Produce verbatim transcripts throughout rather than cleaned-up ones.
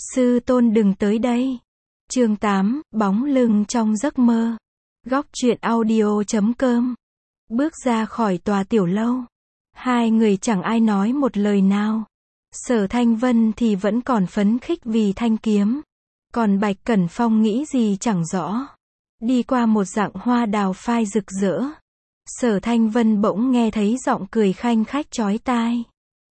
Sư tôn đừng tới đây. Chương tám, bóng lưng trong giấc mơ. Góc truyện audio chấm com. Bước ra khỏi tòa tiểu lâu. Hai người chẳng ai nói một lời nào. Sở Thanh Vân thì vẫn còn phấn khích vì thanh kiếm. Còn Bạch Cẩn Phong nghĩ gì chẳng rõ. Đi qua một dạng hoa đào phai rực rỡ. Sở Thanh Vân bỗng nghe thấy giọng cười khanh khách chói tai.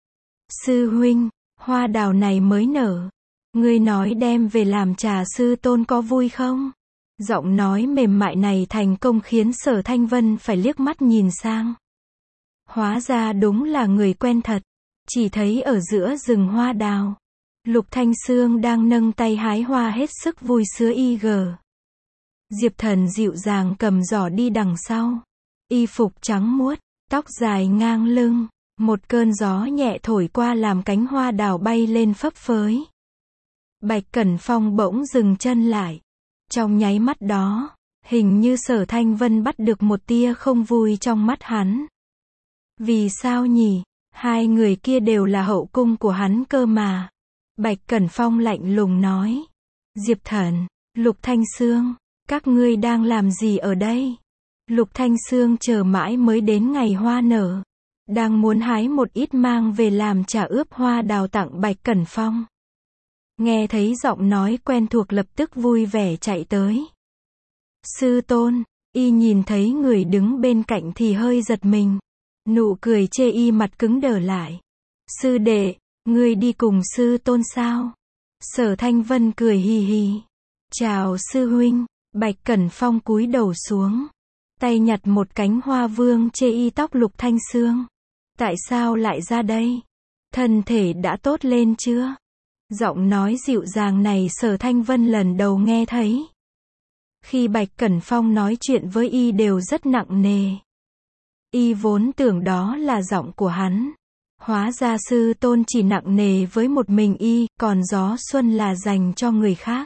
Sư huynh, hoa đào này mới nở. Ngươi nói đem về làm trà sư tôn có vui không? Giọng nói mềm mại này thành công khiến Sở Thanh Vân phải liếc mắt nhìn sang. Hóa ra đúng là người quen thật. Chỉ thấy ở giữa rừng hoa đào, Lục Thanh Sương đang nâng tay hái hoa hết sức vui sướng y gờ. Diệp Thần dịu dàng cầm giỏ đi đằng sau. Y phục trắng muốt, tóc dài ngang lưng, một cơn gió nhẹ thổi qua làm cánh hoa đào bay lên phấp phới. Bạch Cẩn Phong bỗng dừng chân lại. Trong nháy mắt đó, hình như Sở Thanh Vân bắt được một tia không vui trong mắt hắn. Vì sao nhỉ? Hai người kia đều là hậu cung của hắn cơ mà. Bạch Cẩn Phong lạnh lùng nói. Diệp Thần, Lục Thanh Sương, các ngươi đang làm gì ở đây? Lục Thanh Sương chờ mãi mới đến ngày hoa nở. Đang muốn hái một ít mang về làm trà ướp hoa đào tặng Bạch Cẩn Phong. Nghe thấy giọng nói quen thuộc lập tức vui vẻ chạy tới. Sư tôn, y nhìn thấy người đứng bên cạnh thì hơi giật mình. Nụ cười chê y mặt cứng đờ lại. Sư đệ, ngươi đi cùng sư tôn sao? Sở Thanh Vân cười hì hì. Chào sư huynh. Bạch Cẩn Phong cúi đầu xuống. Tay nhặt một cánh hoa vương chê y tóc Lục Thanh Sương. Tại sao lại ra đây? Thân thể đã tốt lên chưa? Giọng nói dịu dàng này Sở Thanh Vân lần đầu nghe thấy. Khi Bạch Cẩn Phong nói chuyện với y đều rất nặng nề. Y vốn tưởng đó là giọng của hắn. Hóa ra sư tôn chỉ nặng nề với một mình y, còn gió xuân là dành cho người khác.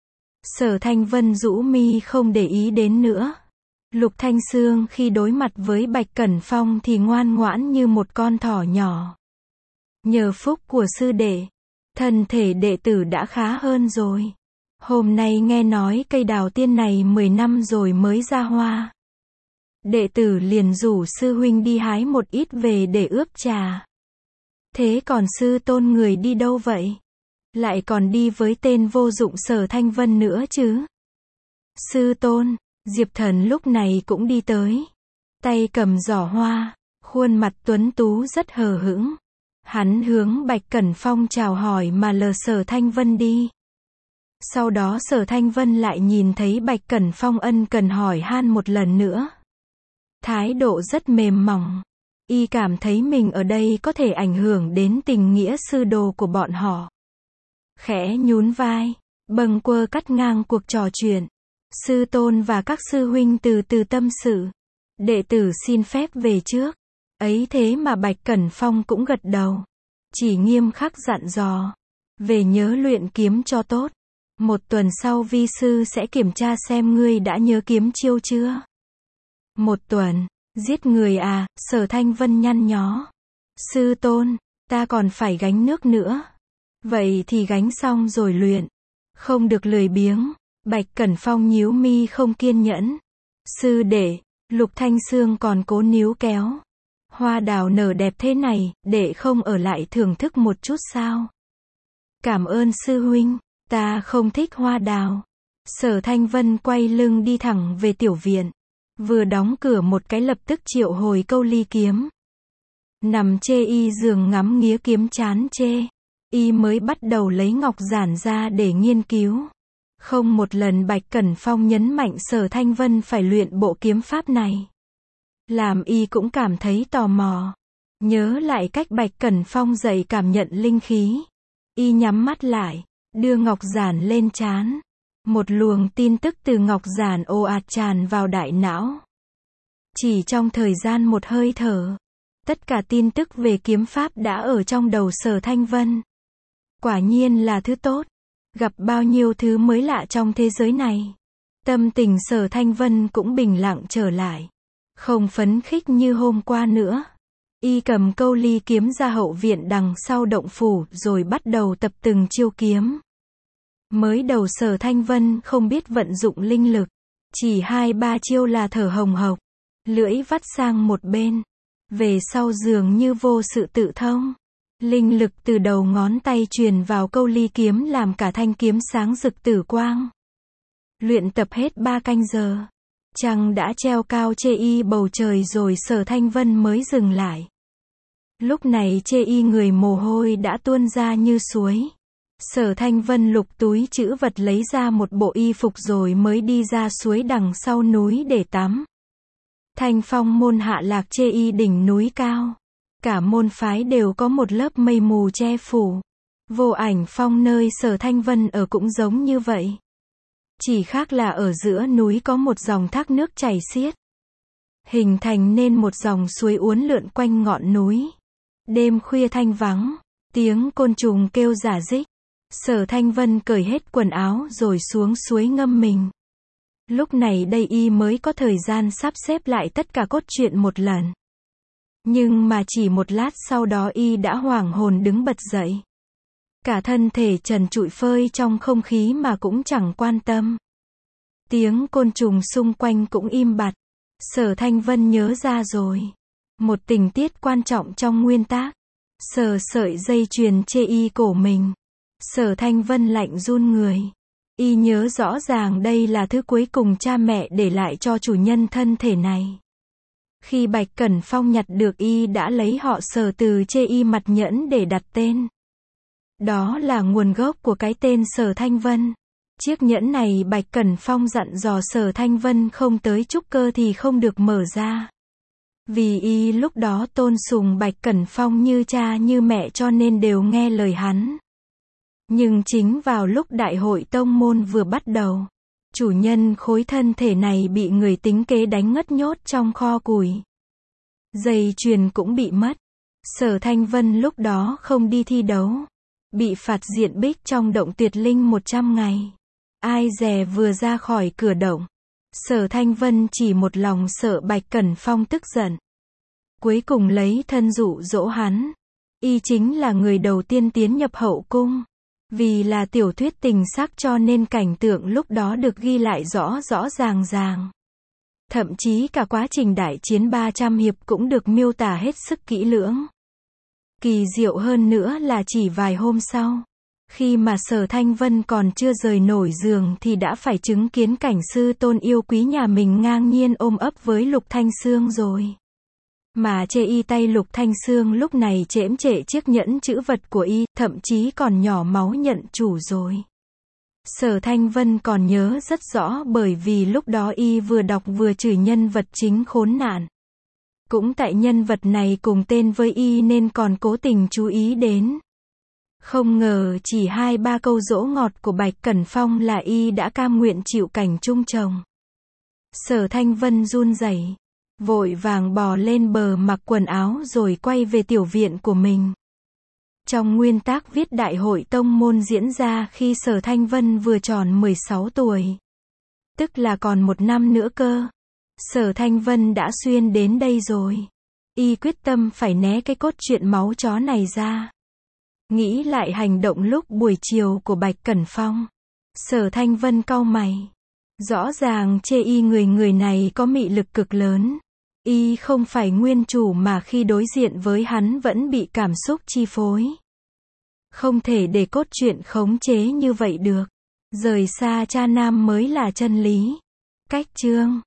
Sở Thanh Vân rũ mi không để ý đến nữa. Lục Thanh Sương khi đối mặt với Bạch Cẩn Phong thì ngoan ngoãn như một con thỏ nhỏ. Nhờ phúc của sư đệ, thân thể đệ tử đã khá hơn rồi. Hôm nay nghe nói cây đào tiên này mười năm rồi mới ra hoa. Đệ tử liền rủ sư huynh đi hái một ít về để ướp trà. Thế còn sư tôn người đi đâu vậy? Lại còn đi với tên vô dụng Sở Thanh Vân nữa chứ? Sư tôn, Diệp Thần lúc này cũng đi tới. Tay cầm giỏ hoa, khuôn mặt tuấn tú rất hờ hững. Hắn hướng Bạch Cẩn Phong chào hỏi mà lờ Sở Thanh Vân đi. Sau đó Sở Thanh Vân lại nhìn thấy Bạch Cẩn Phong ân cần hỏi han một lần nữa. Thái độ rất mềm mỏng. Y cảm thấy mình ở đây có thể ảnh hưởng đến tình nghĩa sư đồ của bọn họ. Khẽ nhún vai, bâng quơ cắt ngang cuộc trò chuyện. Sư tôn và các sư huynh từ từ tâm sự. Đệ tử xin phép về trước. Ấy thế mà Bạch Cẩn Phong cũng gật đầu. Chỉ nghiêm khắc dặn dò. Về nhớ luyện kiếm cho tốt. Một tuần sau vi sư sẽ kiểm tra xem ngươi đã nhớ kiếm chiêu chưa. Một tuần, giết người à? Sở Thanh Vân nhăn nhó. Sư tôn, ta còn phải gánh nước nữa. Vậy thì gánh xong rồi luyện. Không được lười biếng. Bạch Cẩn Phong nhíu mi không kiên nhẫn. Sư đệ, Lục Thanh Sương còn cố níu kéo. Hoa đào nở đẹp thế này, đệ không ở lại thưởng thức một chút sao? Cảm ơn sư huynh, ta không thích hoa đào. Sở Thanh Vân quay lưng đi thẳng về tiểu viện. Vừa đóng cửa một cái lập tức triệu hồi Câu Ly kiếm. Nằm chê y giường ngắm nghía kiếm chán chê. Y mới bắt đầu lấy ngọc giản ra để nghiên cứu. Không một lần Bạch Cẩn Phong nhấn mạnh Sở Thanh Vân phải luyện bộ kiếm pháp này. Làm y cũng cảm thấy tò mò. Nhớ lại cách Bạch Cẩn Phong dạy cảm nhận linh khí. Y nhắm mắt lại, đưa ngọc giản lên trán. Một luồng tin tức từ ngọc giản ồ ạt tràn vào đại não. Chỉ trong thời gian một hơi thở, tất cả tin tức về kiếm pháp đã ở trong đầu Sở Thanh Vân. Quả nhiên là thứ tốt. Gặp bao nhiêu thứ mới lạ trong thế giới này. Tâm tình Sở Thanh Vân cũng bình lặng trở lại. Không phấn khích như hôm qua nữa. Y cầm Câu Ly kiếm ra hậu viện đằng sau động phủ rồi bắt đầu tập từng chiêu kiếm. Mới đầu Sở Thanh Vân không biết vận dụng linh lực. Chỉ hai ba chiêu là thở hồng hộc. Lưỡi vắt sang một bên. Về sau dường như vô sự tự thông. Linh lực từ đầu ngón tay truyền vào câu ly kiếm làm cả thanh kiếm sáng rực tử quang. Luyện tập hết ba canh giờ. Trăng đã treo cao chê y bầu trời rồi Sở Thanh Vân mới dừng lại. Lúc này chê y người mồ hôi đã tuôn ra như suối. Sở Thanh Vân lục túi trữ vật lấy ra một bộ y phục rồi mới đi ra suối đằng sau núi để tắm. Thanh phong môn hạ lạc chê y đỉnh núi cao. Cả môn phái đều có một lớp mây mù che phủ. Vô ảnh phong nơi Sở Thanh Vân ở cũng giống như vậy. Chỉ khác là ở giữa núi có một dòng thác nước chảy xiết. Hình thành nên một dòng suối uốn lượn quanh ngọn núi. Đêm khuya thanh vắng, tiếng côn trùng kêu rả rích. Sở Thanh Vân cởi hết quần áo rồi xuống suối ngâm mình. Lúc này đây y mới có thời gian sắp xếp lại tất cả cốt truyện một lần. Nhưng mà chỉ một lát sau đó y đã hoảng hồn đứng bật dậy. Cả thân thể trần trụi phơi trong không khí mà cũng chẳng quan tâm. Tiếng côn trùng xung quanh cũng im bặt. Sở Thanh Vân nhớ ra rồi. Một tình tiết quan trọng trong nguyên tác. Sờ sợi dây chuyền chê y cổ mình. Sở Thanh Vân lạnh run người. Y nhớ rõ ràng đây là thứ cuối cùng cha mẹ để lại cho chủ nhân thân thể này. Khi Bạch Cẩn Phong nhặt được y đã lấy họ Sở từ chê y mặt nhẫn để đặt tên. Đó là nguồn gốc của cái tên Sở Thanh Vân. Chiếc nhẫn này Bạch Cẩn Phong dặn dò Sở Thanh Vân không tới trúc cơ thì không được mở ra. Vì y lúc đó tôn sùng Bạch Cẩn Phong như cha như mẹ cho nên đều nghe lời hắn. Nhưng chính vào lúc đại hội tông môn vừa bắt đầu, chủ nhân khối thân thể này bị người tính kế đánh ngất nhốt trong kho củi. Dây chuyền cũng bị mất. Sở Thanh Vân lúc đó không đi thi đấu. Bị phạt diện bích trong động tuyệt linh một trăm ngày. Ai dè vừa ra khỏi cửa động. Sở Thanh Vân chỉ một lòng sợ Bạch Cẩn Phong tức giận. Cuối cùng lấy thân dụ dỗ hắn. Y chính là người đầu tiên tiến nhập hậu cung. Vì là tiểu thuyết tình sắc cho nên cảnh tượng lúc đó được ghi lại rõ rõ ràng ràng. Thậm chí cả quá trình đại chiến ba trăm hiệp cũng được miêu tả hết sức kỹ lưỡng. Kỳ diệu hơn nữa là chỉ vài hôm sau, khi mà Sở Thanh Vân còn chưa rời nổi giường thì đã phải chứng kiến cảnh sư tôn yêu quý nhà mình ngang nhiên ôm ấp với Lục Thanh Xương rồi. Mà chê y tay Lục Thanh Xương lúc này chễm trệ chiếc nhẫn chữ vật của y, thậm chí còn nhỏ máu nhận chủ rồi. Sở Thanh Vân còn nhớ rất rõ bởi vì lúc đó y vừa đọc vừa chửi nhân vật chính khốn nạn. Cũng tại nhân vật này cùng tên với y nên còn cố tình chú ý đến. Không ngờ chỉ hai ba câu dỗ ngọt của Bạch Cẩn Phong là y đã cam nguyện chịu cảnh chung chồng. Sở Thanh Vân run rẩy, vội vàng bò lên bờ mặc quần áo rồi quay về tiểu viện của mình. Trong nguyên tác viết đại hội tông môn diễn ra khi Sở Thanh Vân vừa tròn mười sáu tuổi. Tức là còn một năm nữa cơ. Sở Thanh Vân đã xuyên đến đây rồi. Y quyết tâm phải né cái cốt truyện máu chó này ra. Nghĩ lại hành động lúc buổi chiều của Bạch Cẩn Phong. Sở Thanh Vân cau mày. Rõ ràng chê y người người này có mị lực cực lớn. Y không phải nguyên chủ mà khi đối diện với hắn vẫn bị cảm xúc chi phối. Không thể để cốt truyện khống chế như vậy được. Rời xa cha nam mới là chân lý. Cách chương